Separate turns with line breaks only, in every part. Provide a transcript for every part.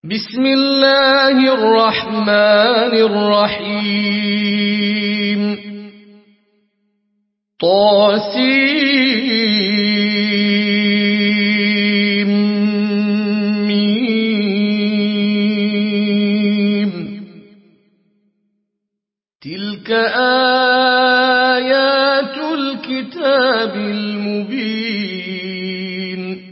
بسم الله الرحمن الرحيم طاسيم ميم تلك آيات الكتاب المبين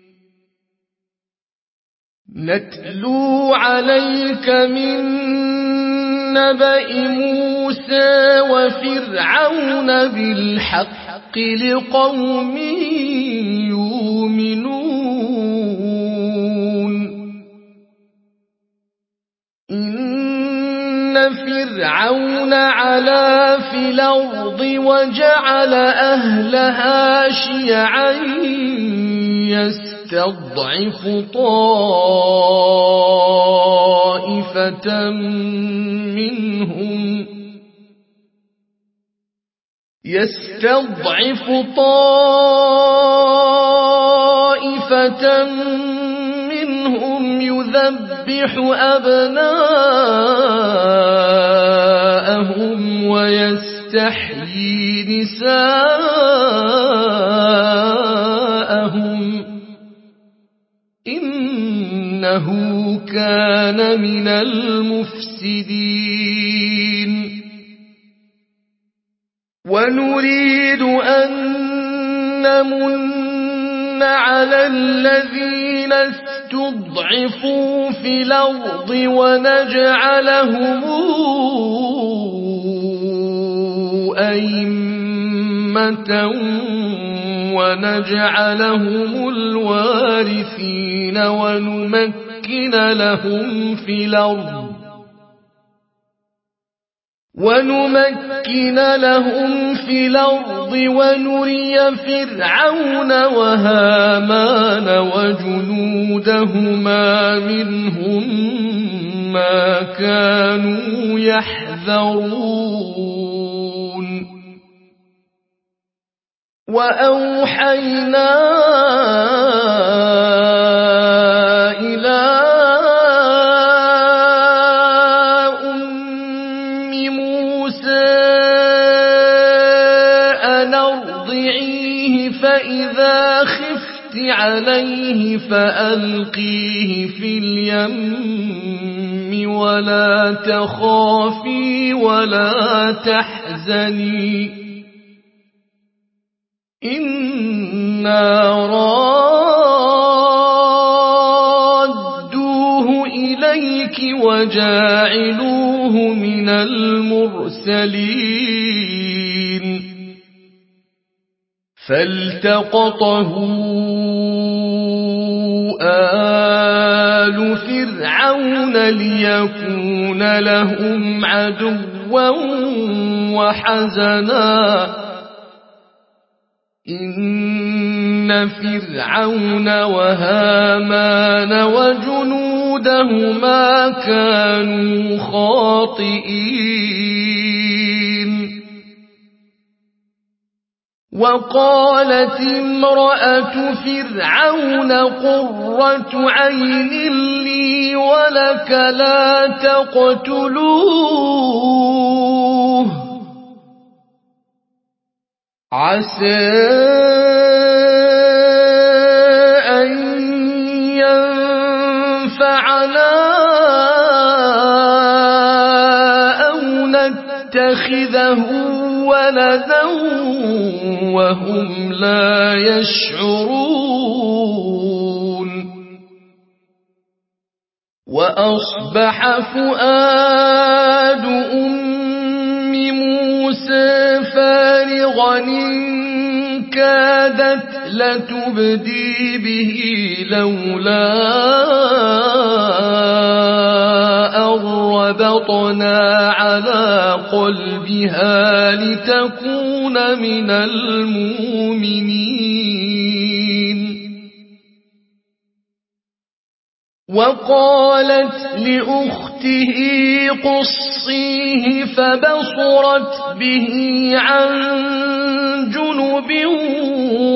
نتلو عليك من نبأ موسى وفرعون بالحق لقوم يؤمنون إن فرعون علا في الأرض وجعل أهلها شيعا يستضعف طائفة منهم يذبح أبناءهم ويستحيي نساءهم إنه كان من المفسدين ونريد أن نمن على الذين استضعفوا في الأرض ونجعلهم أئمة ونجعلهم الوارثين ونمكن لهم في الأرض ونري فرعون وهامان وجنودهما منهم ما كانوا يحذرون وأوحينا إلى أم موسى أن أرضعيه فإذا خفت عليه فألقيه في اليم ولا تخافي ولا تحزني إنا رادوه إليك وجاعلوه من المرسلين فالتقطه آل فرعون ليكون لهم عدوا وحزنا إن فرعون وهامان وجنودهما كانوا خاطئين وقالت امرأة فرعون قرة عين لي ولك لا تقتلوه عسى أن ينفعنا أو نتخذه ولدا وهم لا يشعرون وأصبح فؤاد موسى فارغا إن كادت لتبدي به لولا أن ربطنا على قلبها لتكون من المؤمنين وقالت لأخته قصيه فبصرت به عن جنب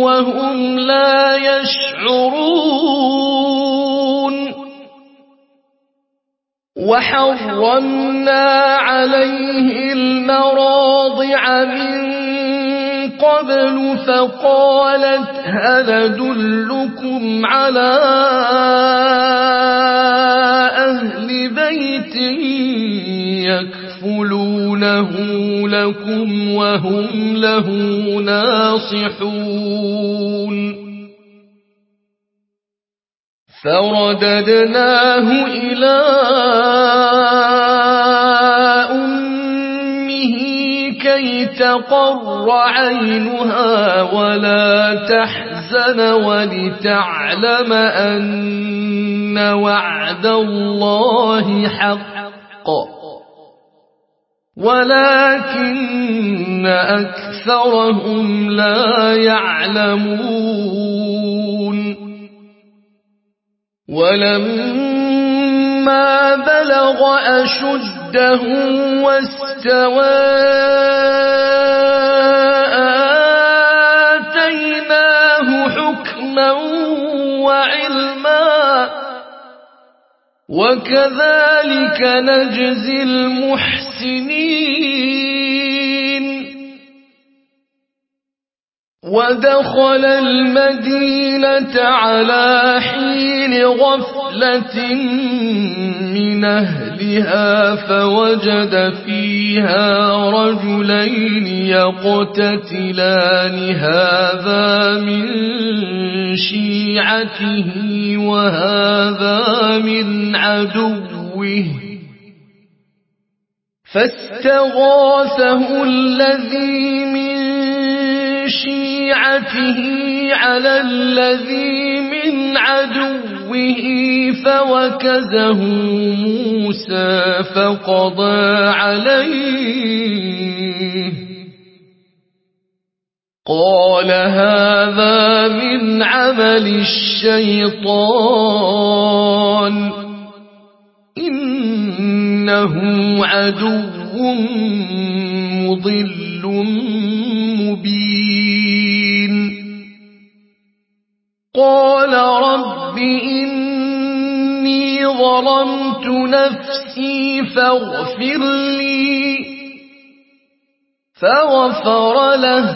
وهم لا يشعرون وحرمنا عليه المراضع من قبل فقالت هل أدلكم على أهل بيت يكفلونه لكم وهم له ناصحون فرددناه إلى أمه كي تقر عينها ولا تحزن ولتعلم أن وعد الله حق ولكن أكثرهم لا يعلمون ولما بلغ أشده واستوى آتيناه حكما وعلما وكذلك نجزي المحسنين ودخل المدينة على حين غفلة من أهلها فوجد فيها رجلين يقتتلان هذا من شيعته وهذا من عدوه فاستغاثه الذي من شيعته على الذي من عدوه فوكزه موسى فقضى عليه قال هذا من عمل الشيطان إنه عدو مضل مبين قال رب إني ظلمت نفسي فاغفر لي فغفر له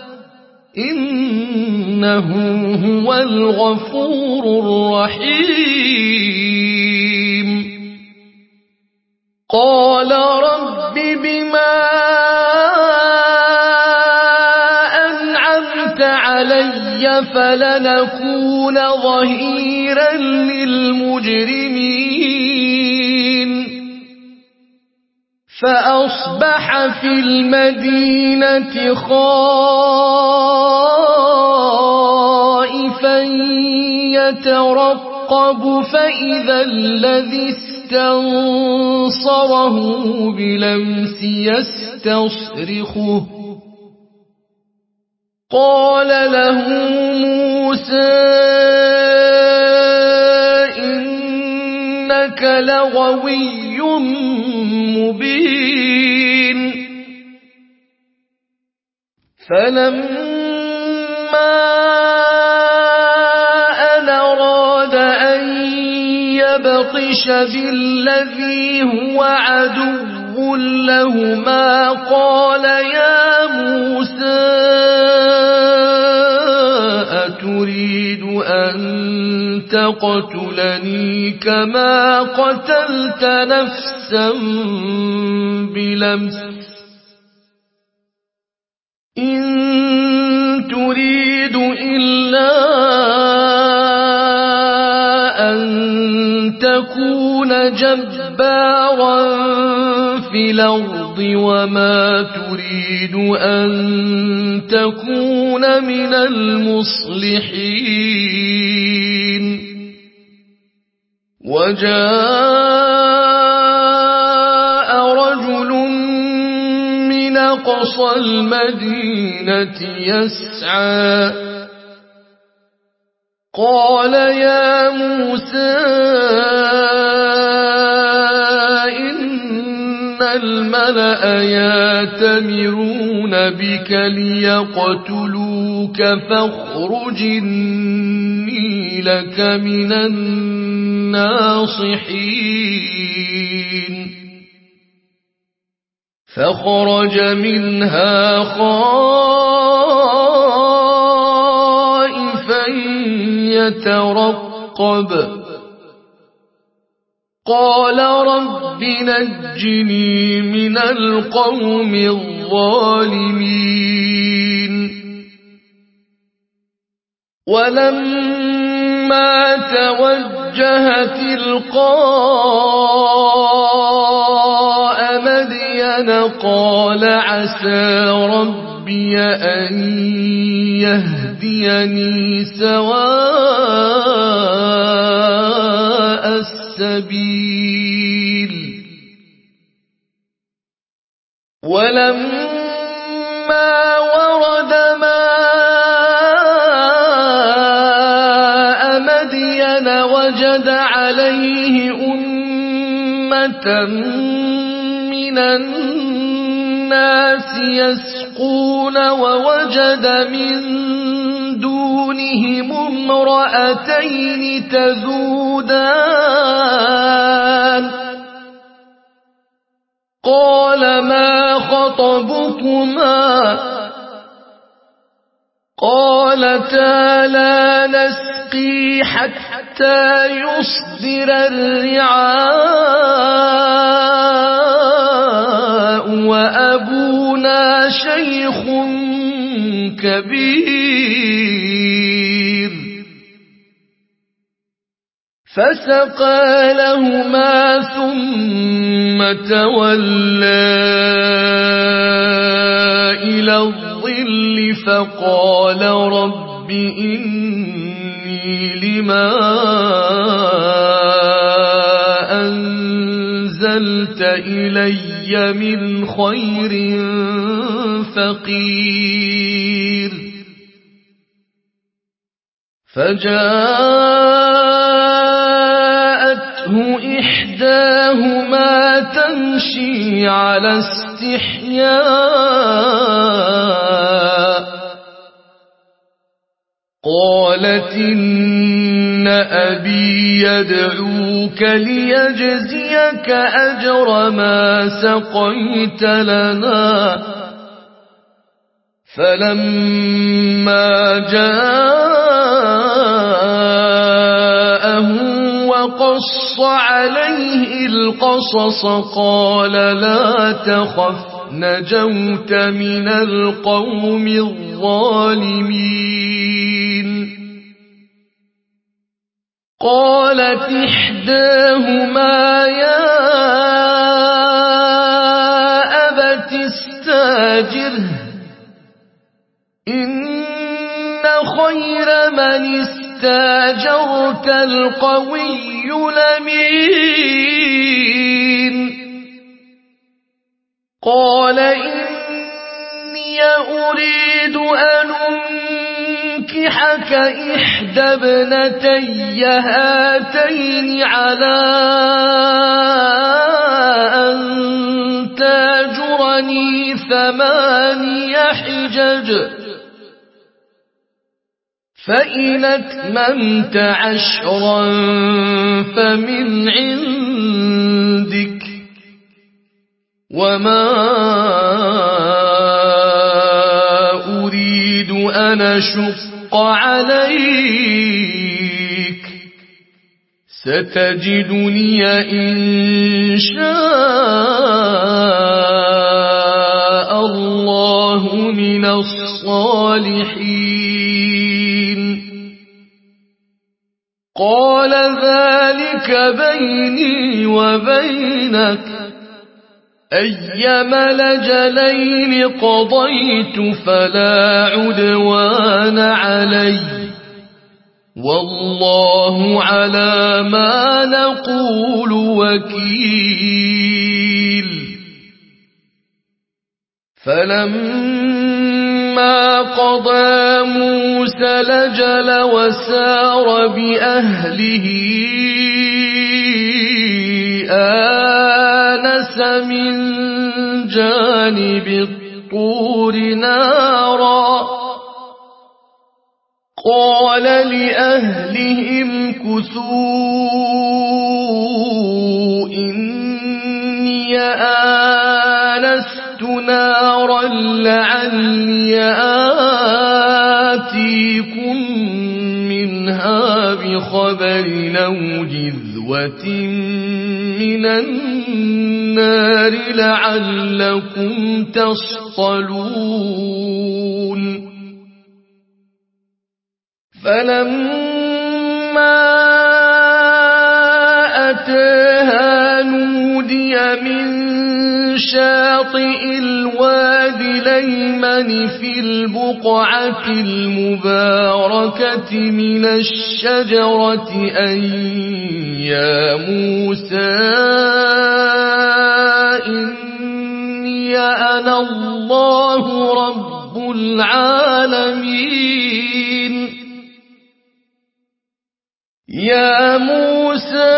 إنه هو الغفور الرحيم قال رب بما أنعمت علي فلنكون ظهيرا للمجرمين فأصبح في المدينة خائفا يترقب فإذا الذي استنصره بلمس يستصرخه قال له موسى إنك لغوي مبين فلما أن أراد أن يبطش بالذي هو عدو لهما قال يا موسى أتريد أن تقتلني كما قتلت نفسا بلمس إن تريد إلا أن تكون جبارا في الأرض وما تريد أن تكون من المصلحين وجاء رجل من أقصى المدينة يسعى قال يا موسى إن الملأ يأتمرون بك ليقتلوك فاخرج إني لك من الناصحين فخرج منها خائفا يترقب قال رب نجني من القوم الظالمين ولما توجه تلقاء مدين قال عسى ربي أن يهديني سواء السبيل ولما ورد ماء مدين وجد عليه أمة من الناس يسقون ووجد من دونهم امرأتين تذودان قال ما خطبكما قالتا لا نسقي حتى يصدر الرعاء وأبونا شيخ كبير فسقى لهما ثم تولى إلى الظل فقال رب إني لما أنزلت إلي من خير فقير فجاءته إحداهما تمشي على استحياء قالت إن أبي يدعوك ليجزيك أجر ما سقيت لنا فلما جاءه وقص عليه القصص قال لا تخف نجوت من القوم الظالمين قالت إحداهما يا أبت استاجره إن خير من استاجرت القوي الأمين قال إني أريد أن أنكحك إحدى ابنتي هاتين على أن تاجرني 8 حجج فإن أتممت 10 فمن عندك وما أريد أن أشق عليك ستجدني إن شاء الله من الصالحين قال ذلك بيني وبينك أيما الأجلين قضيت فلا عدوان علي والله على ما نقول وكيل فلما قضى موسى الأجل وسار بأهله آنس من جانب الطور نارا قال لأهلهم كثوا إني آنست نارا لعلي آتيكم منها بخبر أو جذوة من النار لعلكم تصطلون فلما أتاها نودي من شاطئ الوادي الأيمن في البقعة المباركة من الشجرة أن يا موسى إني أنا الله رب العالمين يا موسى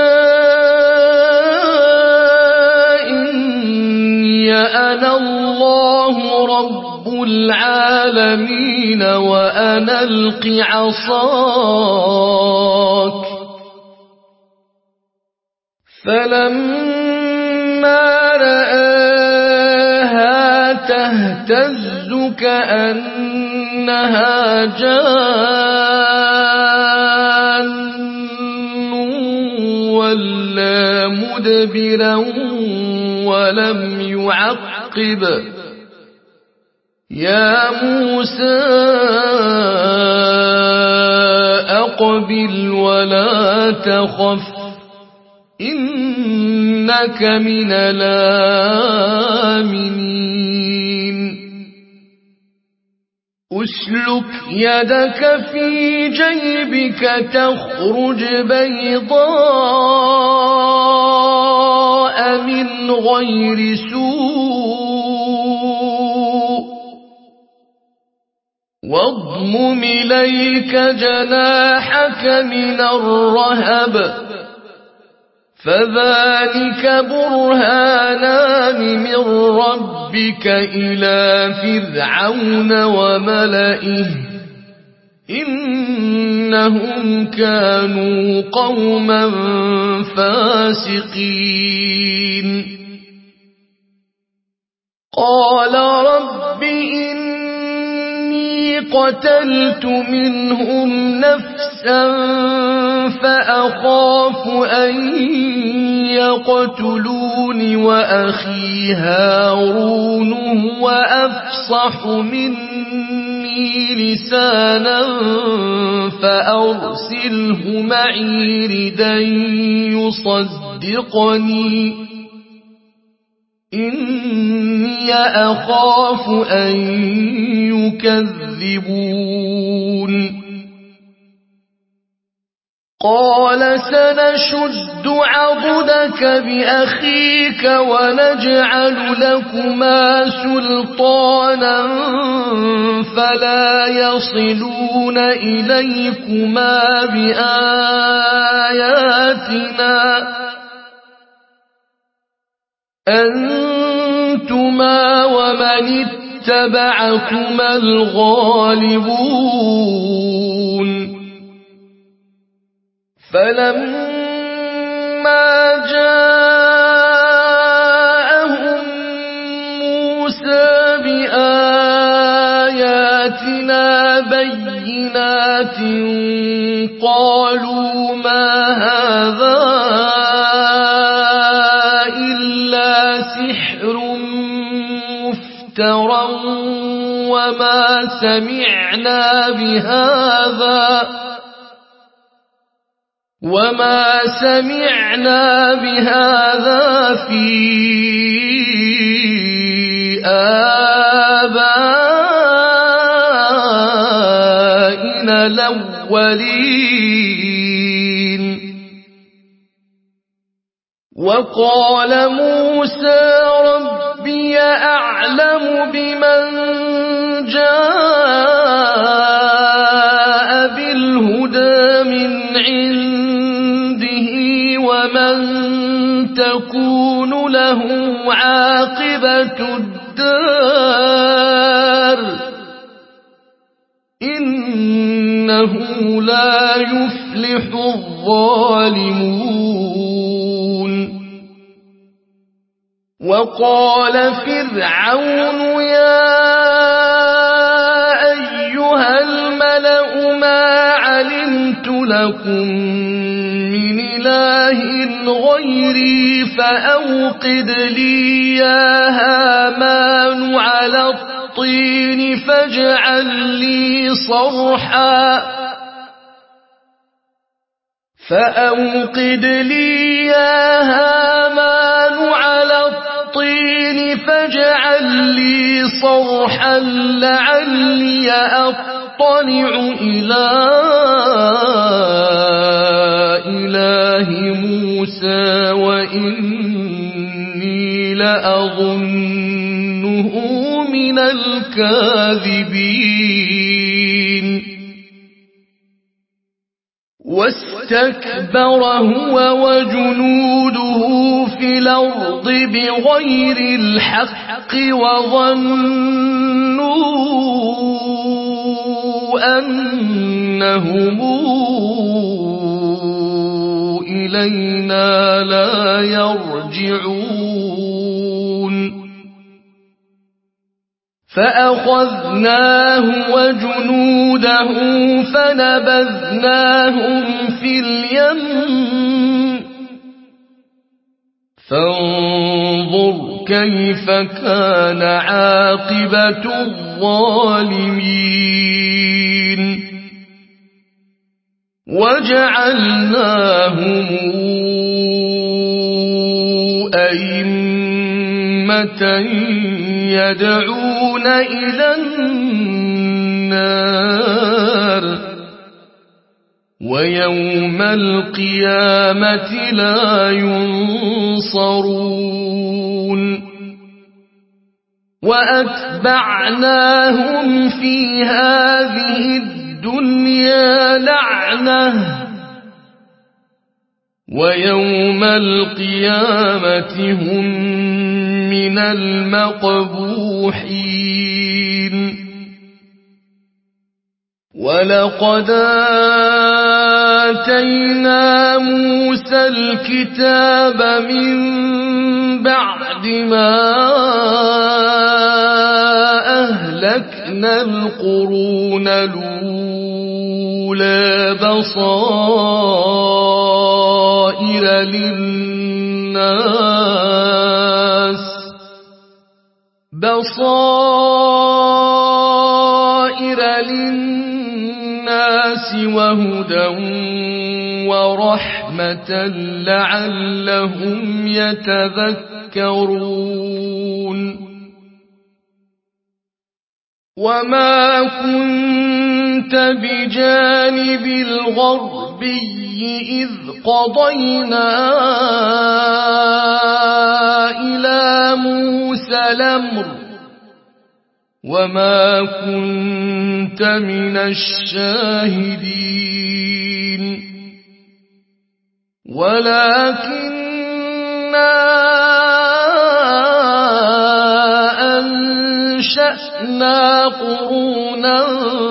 إني أنا الله رب العالمين وأنا ألق عصاك فلما رآها تهتز كأنها جان ولا مدبرا ولم يعقب يا موسى أقبل ولا تخف إنك من الآمنين أسلك يدك في جيبك تخرج بيضاء من غير سوء واضمم إليك جناحك من الرهب فذلك برهانان من ربك إلى فرعون وملئه إنهم كانوا قوما فاسقين قال رب إني قتلت منهم نفسا فأخاف أن يقتلون وأخي هارون هو أفصح مني لسانا فأرسله معي ردا يصدقني إني أخاف أن يكذبون قال سنشد عضدك بأخيك ونجعل لكما سلطانا فلا يصلون إليكما بآياتنا أنتما ومن اتبعكما الغالبون فلما جاءهم موسى بآياتنا بينات قالوا ما هذا إلا سحر مفترى وما سمعنا بهذا في آبائنا الأولين وقال موسى ربي أعلم بمن جاء بالهدى من عنده ومن تكون له عاقبة الدار إنه لا يفلح الظالمون وقال فرعون يا أيها الملأ ما علمت لكم من إله غيري فأوقد لي يا هامان على الطين فاجعل لي صرحا لعلي أطلع إلى إله موسى وإني لأظنه من الكاذبين واستكبر هو وجنوده في الأرض بغير الحق وظنوا أنهم إلينا لا يرجعون فأخذناه وجنوده فنبذناهم في اليم فانظر كيف كان عاقبة الظالمين وجعلناهم أئمة يدعون إلى النار ويوم القيامة لا ينصرون وأتبعناهم في هذه الدنيا لعنة ويوم القيامة هم من المقبوحين ولقد آتينا موسى الكتاب من بعد ما أهلكنا القرون الأولى بصائر للناس وهدى ورحمة لعلهم يتذكرون وما كنت بجانب الغربي إذ قضينا إلى موسى الأمر وما كنت من الشاهدين ولكننا أنشأنا قرونا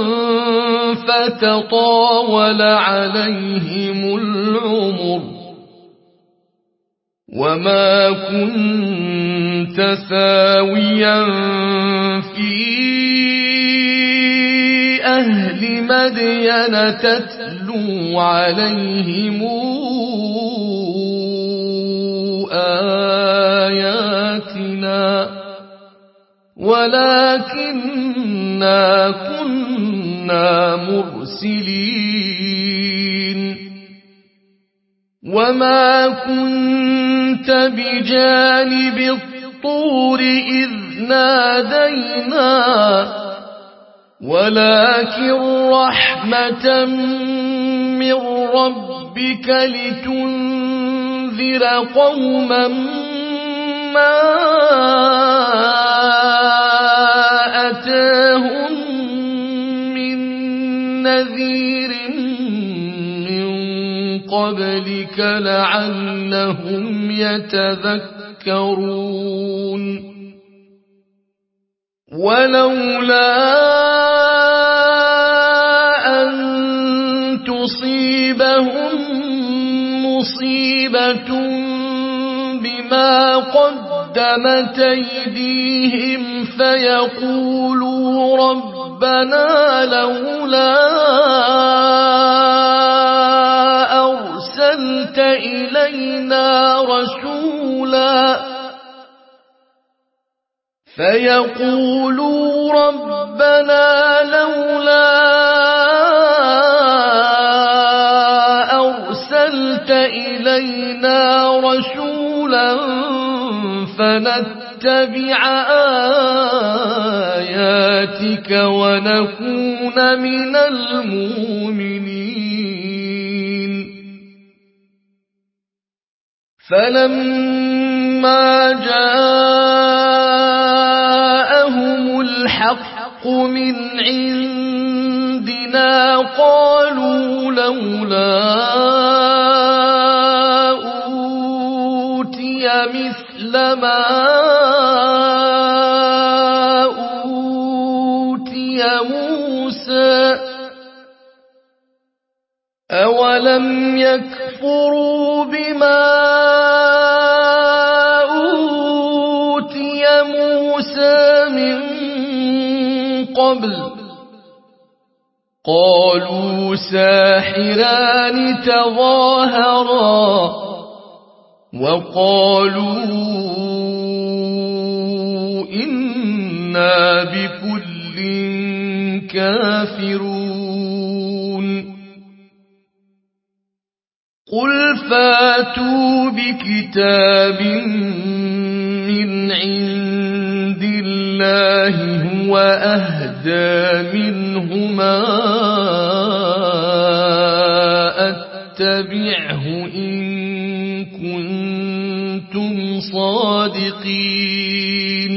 فتطاول عليهم العمر وما كنت ثاويا في أهل مدين تتلو عليهم آياتنا ولكننا كنا مرسلين وما كنت بجانب الطور إذ نادينا ولكن رحمة من ربك لتنذر قوما ما أتاهم من نذير من قبلك لعلهم يتذكرون ولولا أن مصيبة بما قدمت أيديهم فيقولوا ربنا لولا أرسلت إلينا رسولا فنتبع آياتك ونكون من المؤمنين فلما جاءهم الحق من عندنا قالوا لولا أوتي مثل ما أوتي موسى أولم يكفروا بما أوتي موسى من قبل قالوا ساحران تظاهرا وقالوا إنا بكل كافرون قل فاتوا بكتاب من عند الله هو أهدى منهما أتبعه إن كنتم صادقين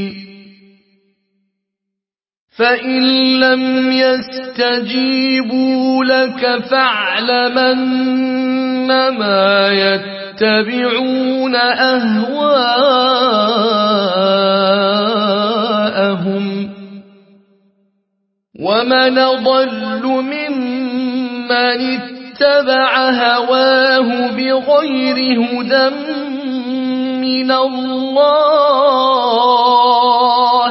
فإن لم يستجيبوا لك فاعلم أنما يتبعون أهواءهم ومن ضل ممن اتبع هواه بغير هدى من الله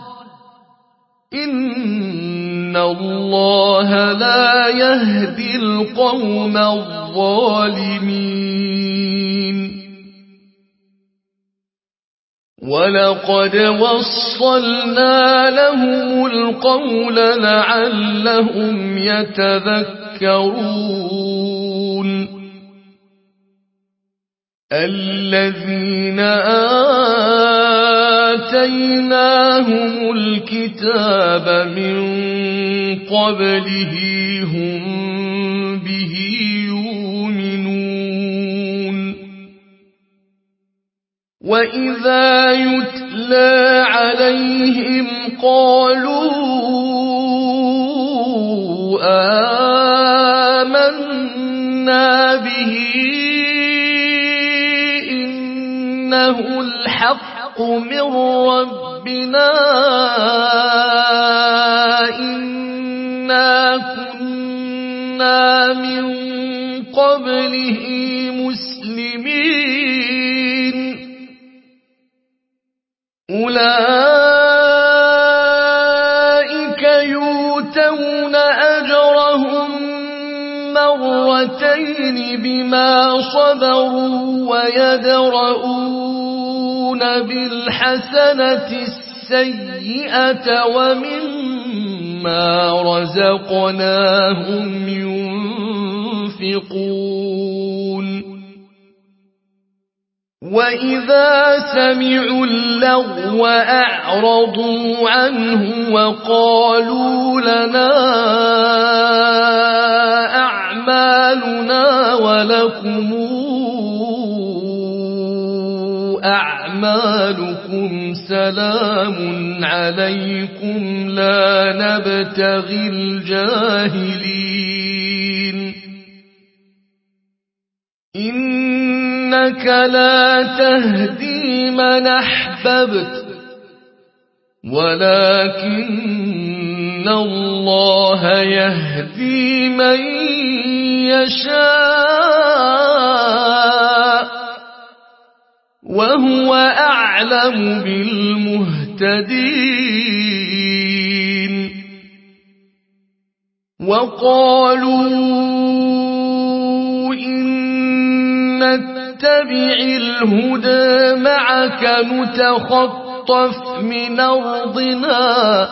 إن الله لا يهدي القوم الظالمين ولقد وصلنا لهم القول لعلهم يتذكرون الذين آتيناهم الكتاب من قبله هم به يؤمنون وإذا يتلى عليهم قالوا آمنا به إنه الحق من ربنا إنا كنا من قبله مسلمين أولئك يؤتون أجرهم مرتين بما صبروا ويدرؤون بالحسنة السيئة ومما رزقناهم ينفقون وإذا سمعوا اللغو أعرضوا عنه وقالوا لنا أعمالنا ولكم أعمالكم سلام عليكم لا نبتغي الجاهلين إنك لا تهدي من أحببت ولكن الله يهدي من يشاء وهو أعلم بالمهتدين وقالوا إن نتبع الهدى معك نتخطف من أرضنا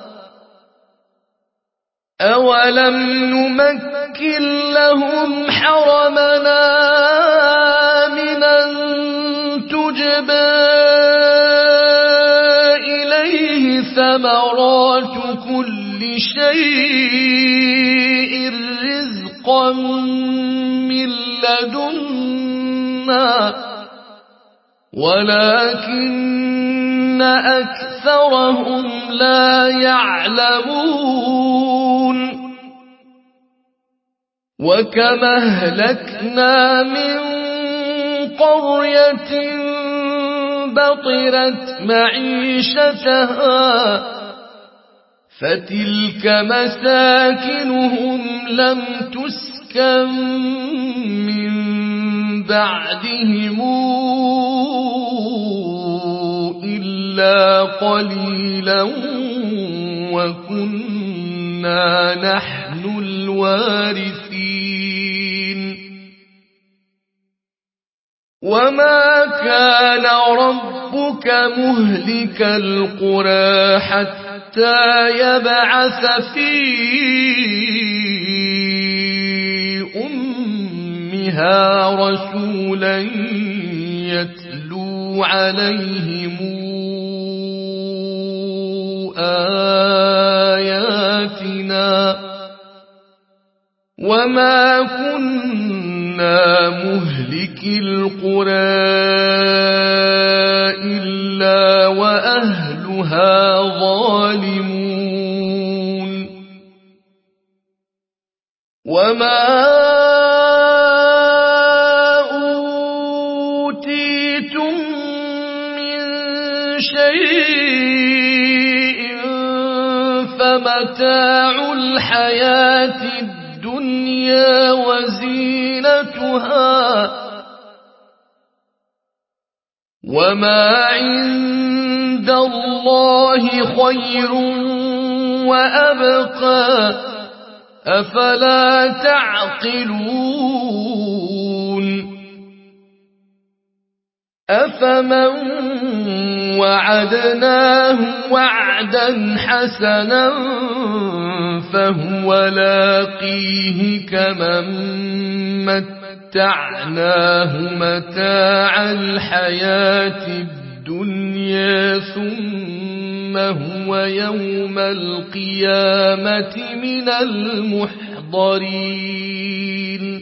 أولم نمكن لهم حرمنا آمنا تجبى إليه ثمرات كل شيء رزقا من لدنا ولكن أكثرهم لا يعلمون وكما أهلكنا من قرية بطرت معيشتها فتلك مساكنهم لم تسكن من بعدهم إلا قليلا وكنا نحن الوارثين وما كان ربك مهلك القرى حتى يبعث في أمها رسولا يتلو عليهم آياتنا وما كنا مهلك القرى إلا وأهلها ظالمون وما أوتيتم من شيء فمتاع الحياة الدنيا وزينتها وما عند الله خير وأبقى أفلا تعقلون أفمن وعدناه وعدا حسنا فهو لاقيه كمن متعناه متاع الحياة الدنيا ثم هو يوم القيامة من المحضرين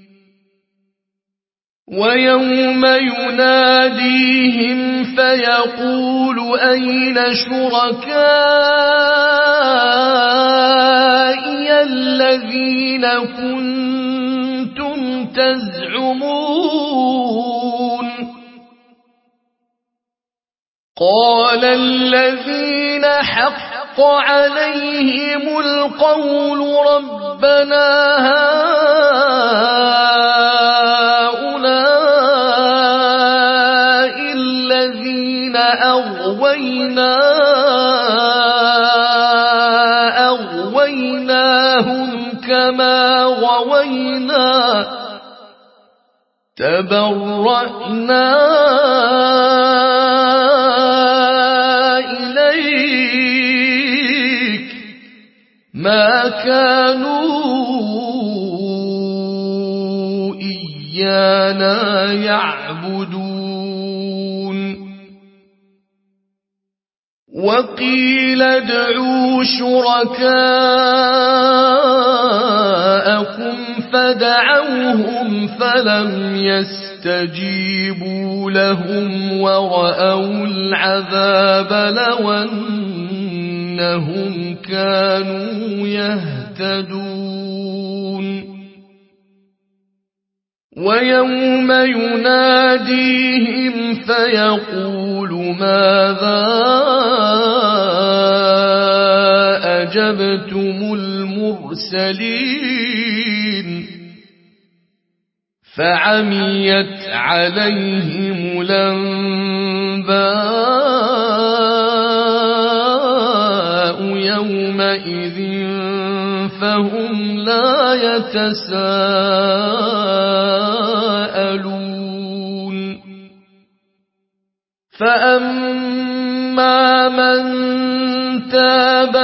ويوم يناديهم فيقول أين شركائي الذين كنتم تزعمون قال الذين حق عليهم القول ربنا هؤلاء الذين أغويناهم كما غوينا تبرأنا إليك ما كانوا إيانا يعبدون وقيل ادعوا شركاءكم فدعوهم فلم يستجيبوا لهم ورأوا العذاب لو أنهم كانوا يهتدون ويوم يناديهم فيقول ماذا أجبتم المرسلين فعميت عليهم الأنباء يومئذ فهم لا يتساءلون فأما من تاب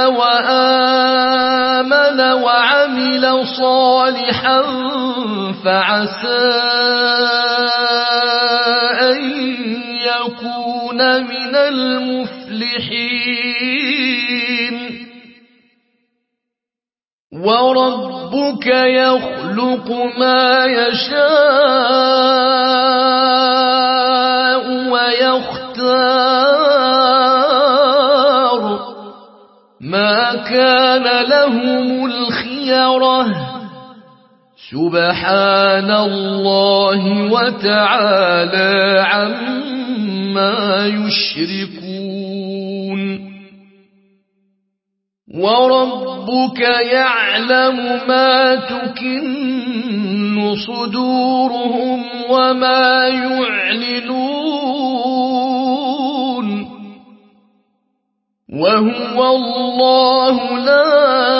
وآمن وعمل صالحا فعسى أن يكون من المفلحين وربك يخلق ما يشاء ويختار ما كان لهم الخيرة سبحان الله وتعالى عما يشركون وربك يعلم ما تكن صدورهم وما يعلنون وهو الله لا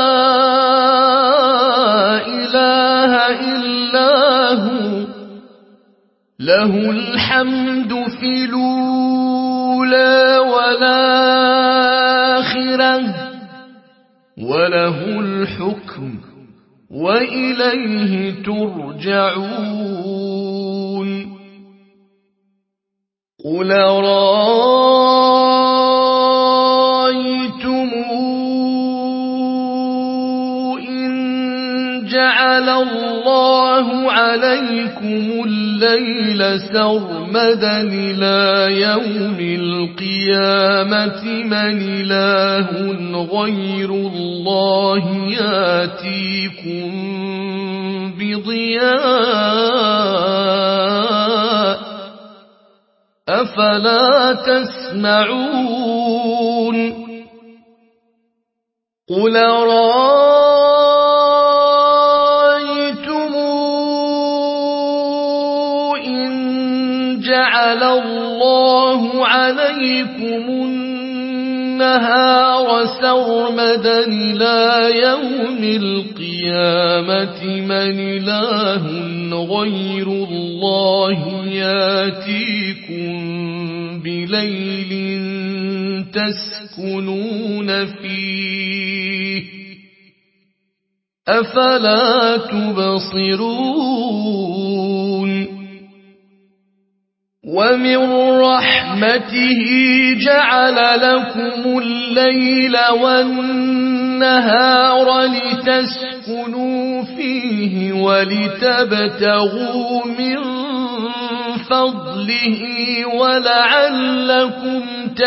إله إلا هو له الحمد في الأولى والآخرة وله الحكم وإليه ترجعون قل رأيتم إن جعل الله عليكم الليل سرمدا إلى يوم القيامة من إله غير الله ياتيكم بضياء أفلا تسمعون قل رأيتم إن جعل الله عليكم النهار سرمدا إلى يوم القيامة من إله غير الله ياتيكم بليل تسكنون فيه أفلا تبصرون ومن رحمته جعل لكم الليل والنهار لتسكنوا فيه ولتبتغوا من فضله ولعلكم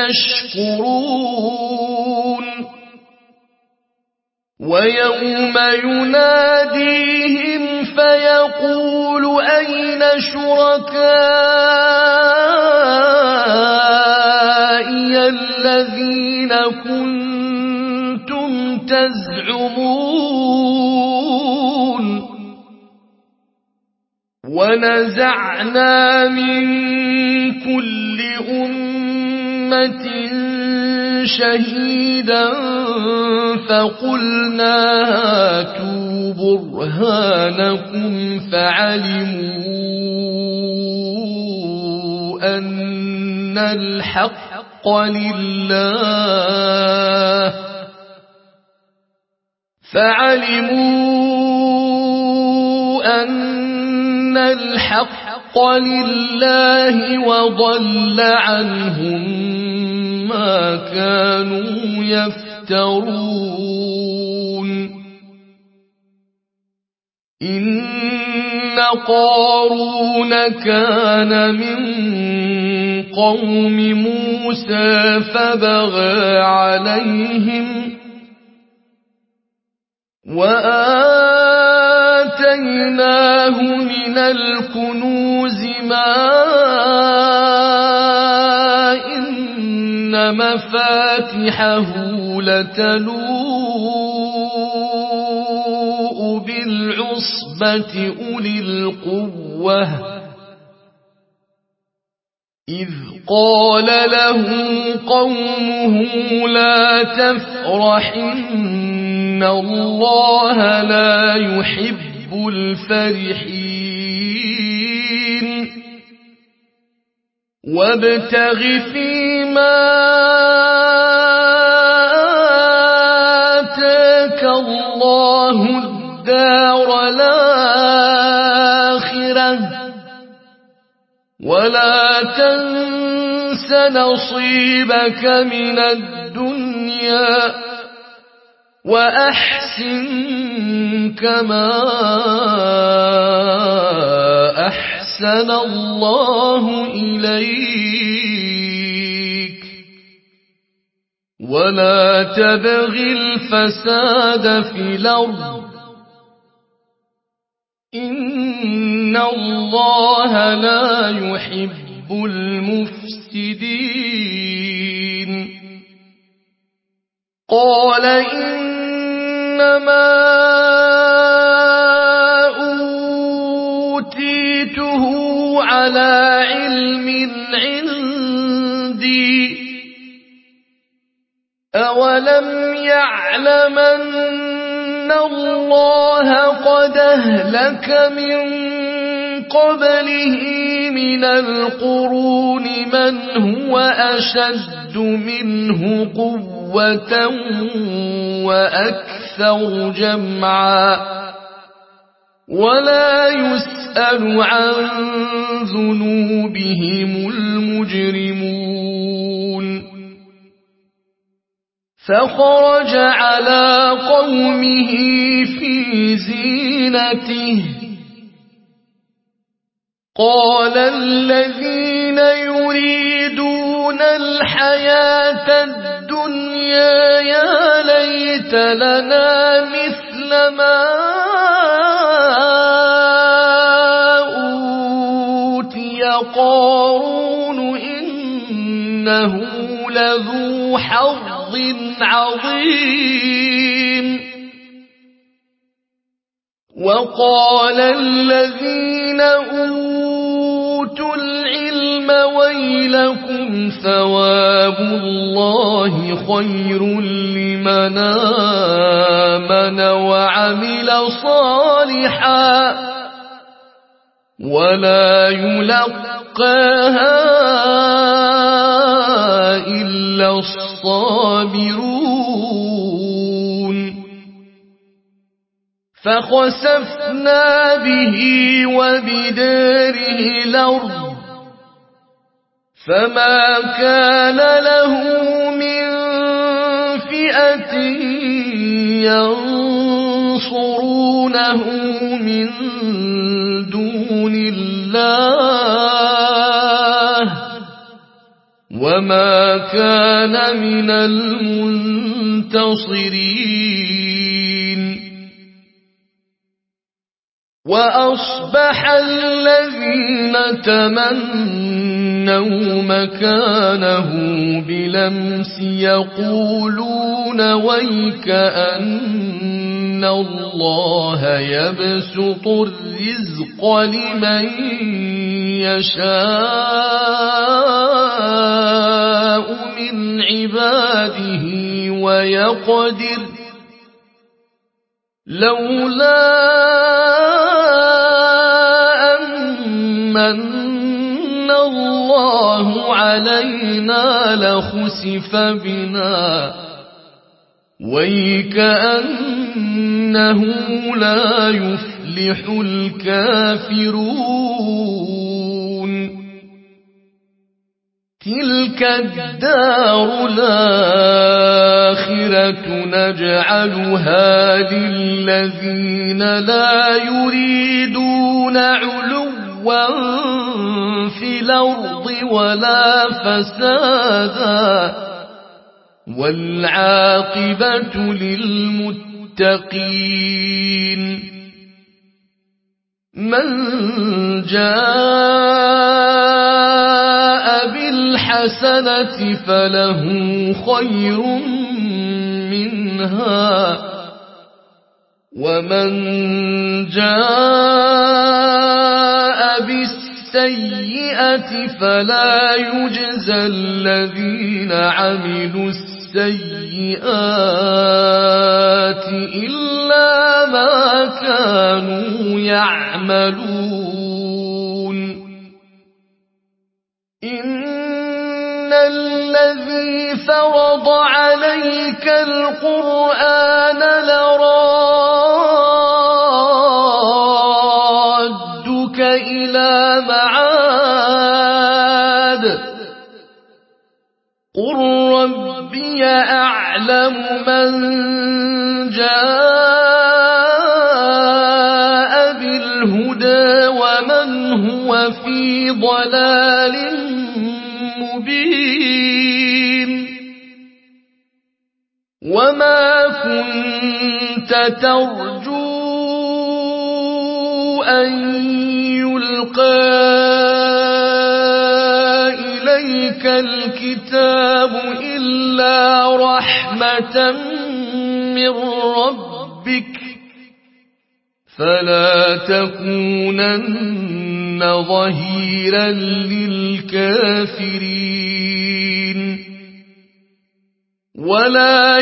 تشكرون ويوم يناديهم فيقول أين شركائي الذين كنتم تزعمون ونزعنا من كل أمة شهيدا فقلنا هاتوا برهانكم فعلموا أن الحق لله وضل عنهم ما كانوا يفترون إن قارون كان من قوم موسى فبغى عليهم وآتيناه من الكنوز ما إن مفاتحه لتنوء بالعصبة أولي القوة إذ قال له قومه لا تفرح إن الله لا يحب الفرحين وابتغ فيما آتاك الله الدار الآخرة ولا تنس نصيبك من الدنيا وأحسن كما أحسن الله إليك ولا تبغ الفساد في الأرض إن الله لا يحب المفسدين قال إنما أوتيته على علم عندي أولم يعلم أن الله قد أهلك من قبله من القرون من هو أشد منه قوة وأكثر جمعا ولا يسأل عن ذنوبهم المجرمون فخرج على قومه في زينته قال الذين يريدون الحياة الدنيا يا ليت لنا مثل ما أوتي قارون إنه لذو حظ عظيم وقال الذين أوتوا العلم ويلكم ثواب الله خير لمن آمن وعمل صالحا ولا يلقاها إلا الصابرون فخسفنا به وبداره الأرض فما كان له من فئة ينصرونه من دون الله وما كان من المنتصرين وأصبح الذين تمنوا مكانه بلمس يقولون ويكأن الله يبسط الرزق لمن يشاء من عباده ويقدر لولا أمن الله علينا لخسف بنا ويكأنه لا يفلح الكافرون تلك الدار الآخرة نجعلها للذين لا يريدون علوا في الأرض ولا فسادا والعاقبة للمتقين من جاء بالحسنة فله خير منها ومن جاء بالسيئة السيئة فلا يجزى الذين عملوا السيئات إلا ما كانوا يعملون إن الذي فرض عليك القرآن لرادك إلى معاد قل ربي أعلم من جاء بالهدى ومن هو في ضلال مبين وما كنت ترجو أن يلقى إليك الكتاب إلا رحمة من ربك فلا تكونن ظهيرا للكافرين ولا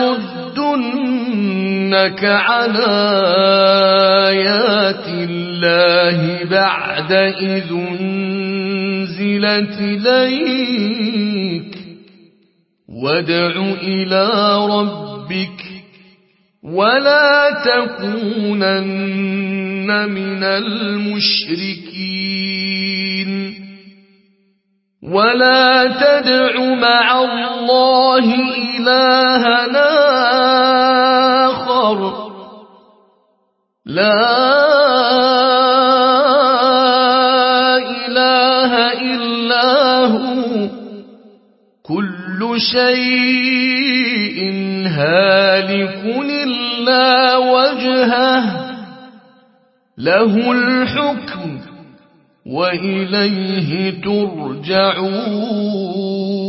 يصدنك عن آيات الله بعد إذ أنزلت إليك وادع إلى ربك ولا تكونن من المشركين ولا تدع مع الله إلهنا آخر لا إله إلا هو كل شيء هالك إلا وجهه له الحكم وإليه ترجعون